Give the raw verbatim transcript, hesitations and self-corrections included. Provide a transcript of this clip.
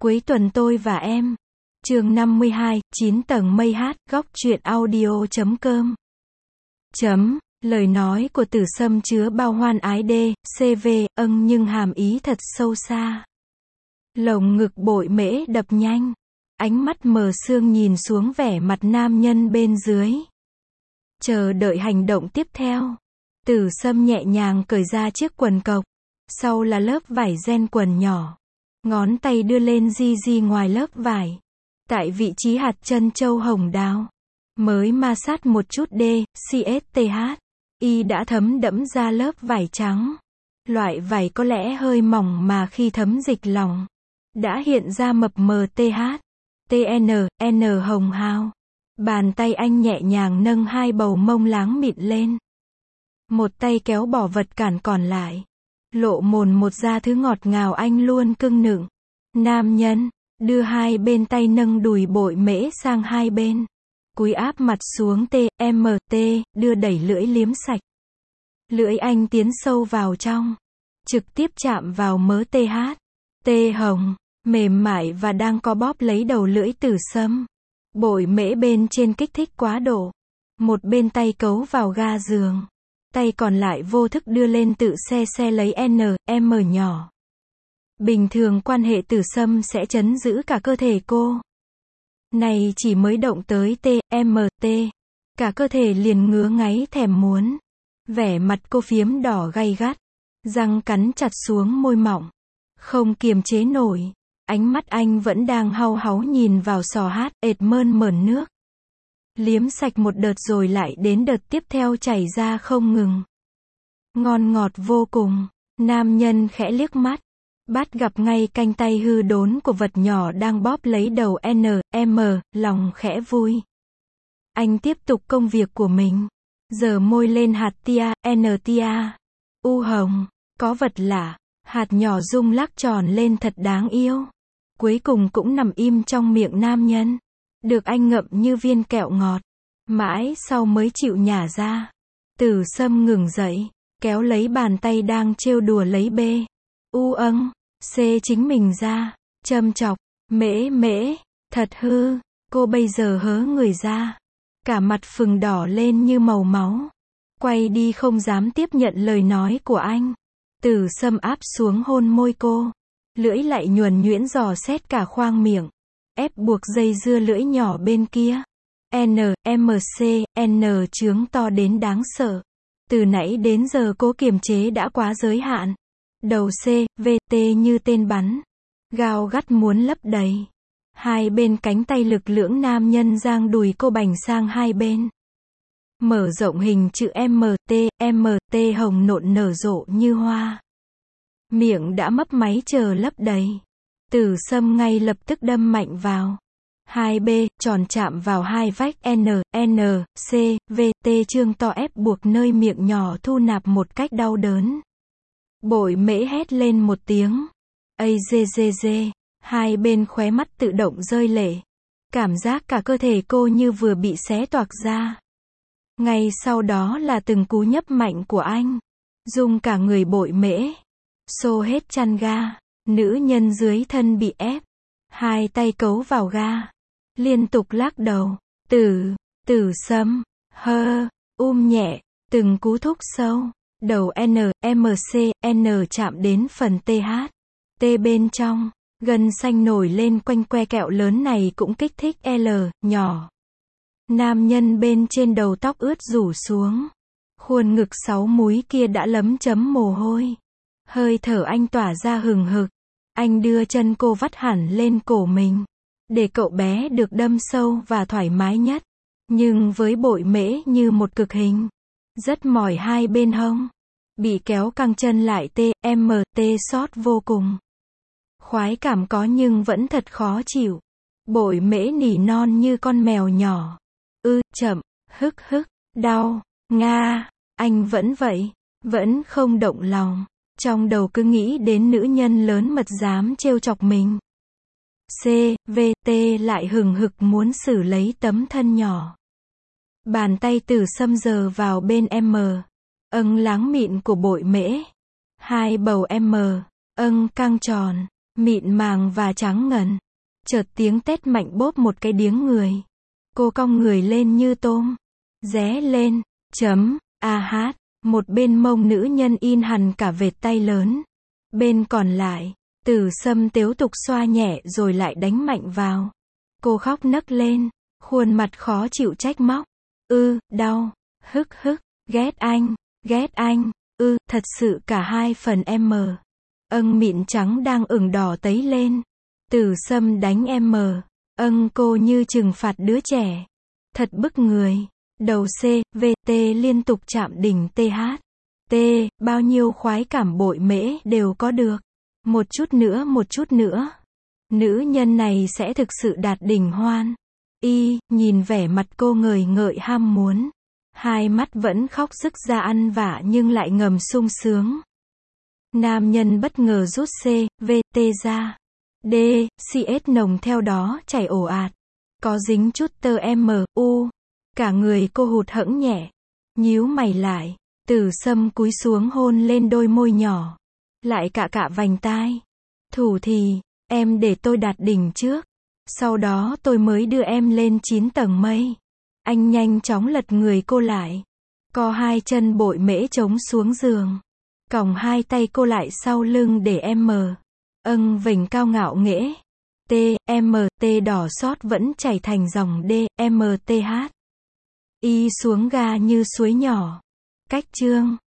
Cuối tuần tôi và em. Chương năm mươi hai, chín tầng mây hát, góc truyện audio chấm com. Chấm, lời nói của Tử Sâm chứa bao hoan ái đê, cv, âng nhưng hàm ý thật sâu xa. Lồng ngực bội mễ đập nhanh. Ánh mắt mờ sương nhìn xuống vẻ mặt nam nhân bên dưới. Chờ đợi hành động tiếp theo. Tử Sâm nhẹ nhàng cởi ra chiếc quần cộc. Sau là lớp vải ren quần nhỏ. Ngón tay đưa lên di di ngoài lớp vải. Tại vị trí hạt chân châu hồng đào. Mới ma sát một chút D, CSTH. Y đã thấm đẫm ra lớp vải trắng. Loại vải có lẽ hơi mỏng mà khi thấm dịch lòng. Đã hiện ra mập mờ TH. TN, N hồng hào. Bàn tay anh nhẹ nhàng nâng hai bầu mông láng mịn lên. Một tay kéo bỏ vật cản còn lại. Lộ mồn một ra thứ ngọt ngào anh luôn cưng nựng. Nam nhân, đưa hai bên tay nâng đùi bội mễ sang hai bên. Cúi áp mặt xuống T, M, T, đưa đẩy lưỡi liếm sạch. Lưỡi anh tiến sâu vào trong. Trực tiếp chạm vào mớ TH. T hồng, mềm mại và đang co bóp lấy đầu lưỡi Tử Sâm. Bội mễ bên trên kích thích quá độ. Một bên tay cấu vào ga giường. Tay còn lại vô thức đưa lên tự xe xe lấy N, M nhỏ. Bình thường quan hệ Tử Sâm sẽ trấn giữ cả cơ thể cô. Này chỉ mới động tới T, M, T. Cả cơ thể liền ngứa ngáy thèm muốn. Vẻ mặt cô phiếm đỏ gay gắt. Răng cắn chặt xuống môi mỏng. Không kiềm chế nổi. Ánh mắt anh vẫn đang hau háu nhìn vào sò hát, ệt mơn mởn nước. Liếm sạch một đợt rồi lại đến đợt tiếp theo chảy ra không ngừng. Ngon ngọt vô cùng. Nam nhân khẽ liếc mắt. Bắt gặp ngay canh tay hư đốn của vật nhỏ đang bóp lấy đầu N, M, lòng khẽ vui. Anh tiếp tục công việc của mình. Giờ môi lên hạt tia, N tia. U hồng. Có vật lạ. Hạt nhỏ rung lắc tròn lên thật đáng yêu. Cuối cùng cũng nằm im trong miệng nam nhân. Được anh ngậm như viên kẹo ngọt. Mãi sau mới chịu nhả ra. Tử Sâm ngừng dậy. Kéo lấy bàn tay đang trêu đùa lấy B. U âng. C chính mình ra. Châm chọc. Mễ mễ. Thật hư. Cô bây giờ hớ người ra. Cả mặt phừng đỏ lên như màu máu. Quay đi không dám tiếp nhận lời nói của anh. Tử Sâm áp xuống hôn môi cô. Lưỡi lại nhuần nhuyễn dò xét cả khoang miệng. Ép buộc dây dưa lưỡi nhỏ bên kia. N, M, C, N trướng to đến đáng sợ. Từ nãy đến giờ cố kiềm chế đã quá giới hạn. Đầu C, V, T như tên bắn. Gào gắt muốn lấp đầy. Hai bên cánh tay lực lưỡng nam nhân giang đùi cô bành sang hai bên. Mở rộng hình chữ M, T, M, T hồng nộn nở rộ như hoa. Miệng đã mấp máy chờ lấp đầy. Tử Sâm ngay lập tức đâm mạnh vào. Hai B, tròn chạm vào hai vách N, N, C, V, T trương to ép buộc nơi miệng nhỏ thu nạp một cách đau đớn. Bội mễ hét lên một tiếng. A dê dê dê. Hai bên khóe mắt tự động rơi lệ. Cảm giác cả cơ thể cô như vừa bị xé toạc ra. Ngay sau đó là từng cú nhấp mạnh của anh. Rung cả người bội mễ. Xô hết chăn ga. Nữ nhân dưới thân bị ép. Hai tay cấu vào ga. Liên tục lắc đầu. Tử, Tử Sâm. Hơ, um nhẹ. Từng cú thúc sâu. Đầu N, M, C, N chạm đến phần TH. T bên trong. Gân xanh nổi lên quanh que kẹo lớn này cũng kích thích L, nhỏ. Nam nhân bên trên đầu tóc ướt rủ xuống. Khuôn ngực sáu múi kia đã lấm chấm mồ hôi. Hơi thở anh tỏa ra hừng hực. Anh đưa chân cô vắt hẳn lên cổ mình. Để cậu bé được đâm sâu và thoải mái nhất. Nhưng với bội mễ như một cực hình. Rất mỏi hai bên hông. Bị kéo căng chân lại T, M, T xót vô cùng. Khoái cảm có nhưng vẫn thật khó chịu. Bội mễ nỉ non như con mèo nhỏ. Ư, chậm, hức hức, đau, nga, anh vẫn vậy, vẫn không động lòng. Trong đầu cứ nghĩ đến nữ nhân lớn mật dám trêu chọc mình. C, V, T lại hừng hực muốn xử lấy tấm thân nhỏ. Bàn tay Tử Sâm giờ vào bên M. Âng láng mịn của bội mễ. Hai bầu M. Âng căng tròn. mịn màng và trắng ngần. Chợt tiếng tét mạnh bốp một cái điếng người. Cô cong người lên như tôm. Ré lên. Chấm. A hát. Một bên mông nữ nhân in hằn cả vệt tay lớn. Bên còn lại, Tử Sâm tếu tục xoa nhẹ rồi lại đánh mạnh vào. Cô khóc nấc lên. Khuôn mặt khó chịu trách móc. Ư, đau. Hức hức. Ghét anh. Ghét anh. Ư, thật sự cả hai phần em. Âng mịn trắng đang ửng đỏ tấy lên. Tử Sâm đánh em. Âng cô như trừng phạt đứa trẻ. Thật bức người. Đầu C, V, T liên tục chạm đỉnh T H. T, bao nhiêu khoái cảm bội mễ đều có được. Một chút nữa một chút nữa. Nữ nhân này sẽ thực sự đạt đỉnh hoan. Y, nhìn vẻ mặt cô ngời ngợi ham muốn. Hai mắt vẫn khóc rức ra ăn vạ nhưng lại ngầm sung sướng. Nam nhân bất ngờ rút C, V, T ra. D, C S nồng theo đó chảy ồ ạt. Có dính chút tơ M, U. Cả người cô hụt hẫng nhẹ. Nhíu mày lại. Tử Sâm cúi xuống hôn lên đôi môi nhỏ. Lại cạ cạ vành tai. Thủ thì, em để tôi đạt đỉnh trước. Sau đó tôi mới đưa em lên chín tầng mây. Anh nhanh chóng lật người cô lại. Co hai chân bội mễ trống xuống giường. Còng hai tay cô lại sau lưng để em mờ. Âng vểnh cao ngạo nghễ. T, M, T đỏ xót vẫn chảy thành dòng D, M, T H. Y xuống ga như suối nhỏ. Cách chương.